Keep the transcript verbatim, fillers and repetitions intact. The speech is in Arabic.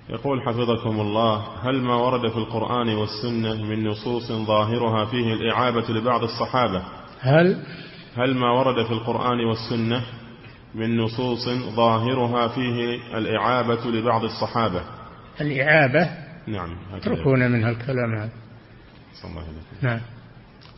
يقول حفظكم الله: هل ما ورد في القرآن والسنة من نصوص ظاهرها فيه الإعابة لبعض الصحابة هل هل ما ورد في القرآن والسنة من نصوص ظاهرها فيه الإعابة لبعض الصحابة؟ الإعابة؟ نعم، اتركونا من هالكلام هذا. صلى الله عليه وسلم. نعم.